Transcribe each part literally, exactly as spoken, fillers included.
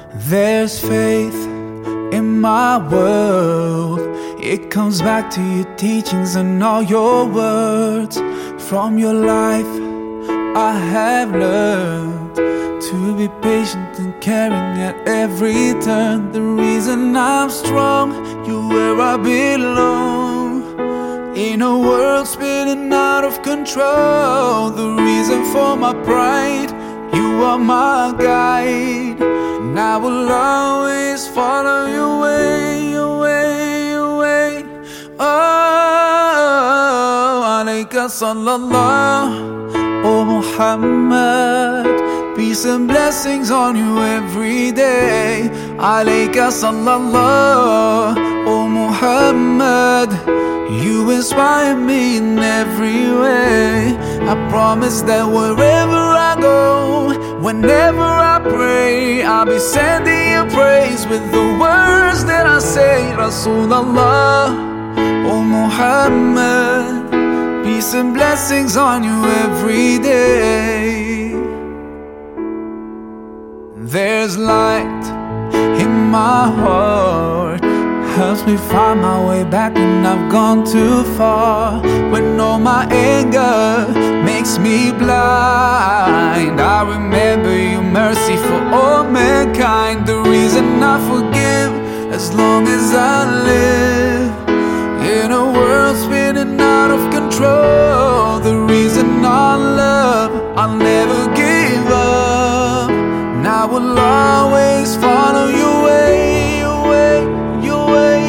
There's faith in my world. It comes back to your teachings and all your words. From your life I have learned to be patient and caring at every turn. The reason I'm strong, you're where I belong. In a world spinning out of control, the reason for my pride, you are my guide. And I will always follow your way, your way, your way. Oh, alayka sallallahu, oh Muhammad. Peace and blessings on you every day. Alayka sallallahu, oh Muhammad. You inspire me in every way. I promise that wherever I go, whenever I pray, I'll be sending you praise with the words that I say. Rasulallah, oh Muhammad. Peace and blessings on you every day. There's light in my heart, helps me find my way back when I've gone too far. When all my anger makes me blind, I remember your mercy for all mankind. The reason I forgive as long as I live. In a world spinning out of control, the reason I love, I'll never give up. And I will always follow your way, your way, your way.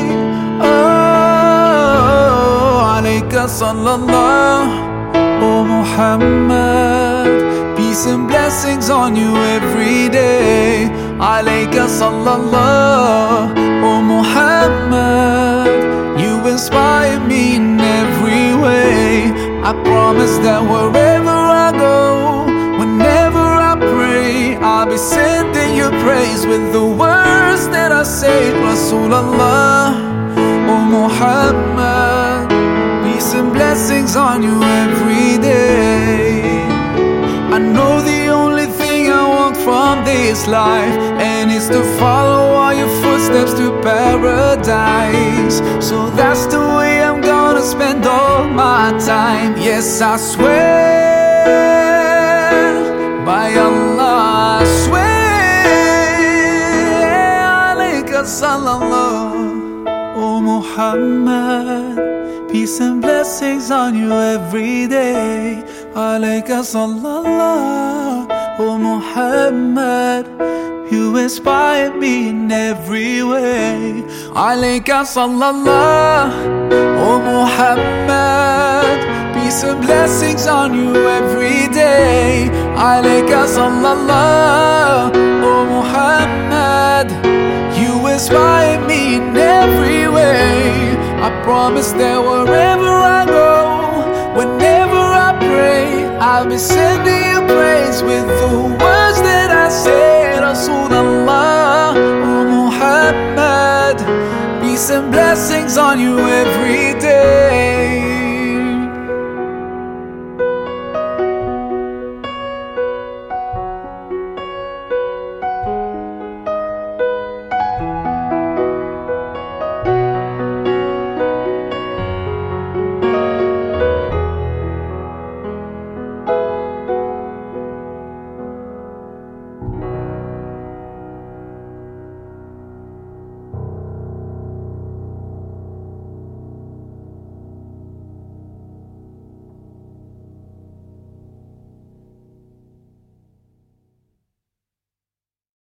Oh, alayka sallallahu, oh Muhammad. Peace and blessings on you every day. Alayka sallallahu, oh Muhammad. You inspire me in every way. I promise that wherever I go, whenever I pray, I'll be sending you praise with the words that I say. Rasulallah, oh Muhammad. Peace and blessings on you every day. I know the only thing I want from this life, and it's to follow all your footsteps to paradise. So that's the way I'm gonna spend all my time. Yes, I swear, by Allah I swear. Alayka sallallahu, oh Muhammad. Peace and blessings on you every day. Alayka sallallahu, oh Muhammad. You inspire me in every way. Alayka sallallahu, oh Muhammad. Peace and blessings on you every day. Alayka sallallahu, oh Muhammad. You inspire me in every way. I promise that wherever I go, whenever I pray, I'll be sending you praise with the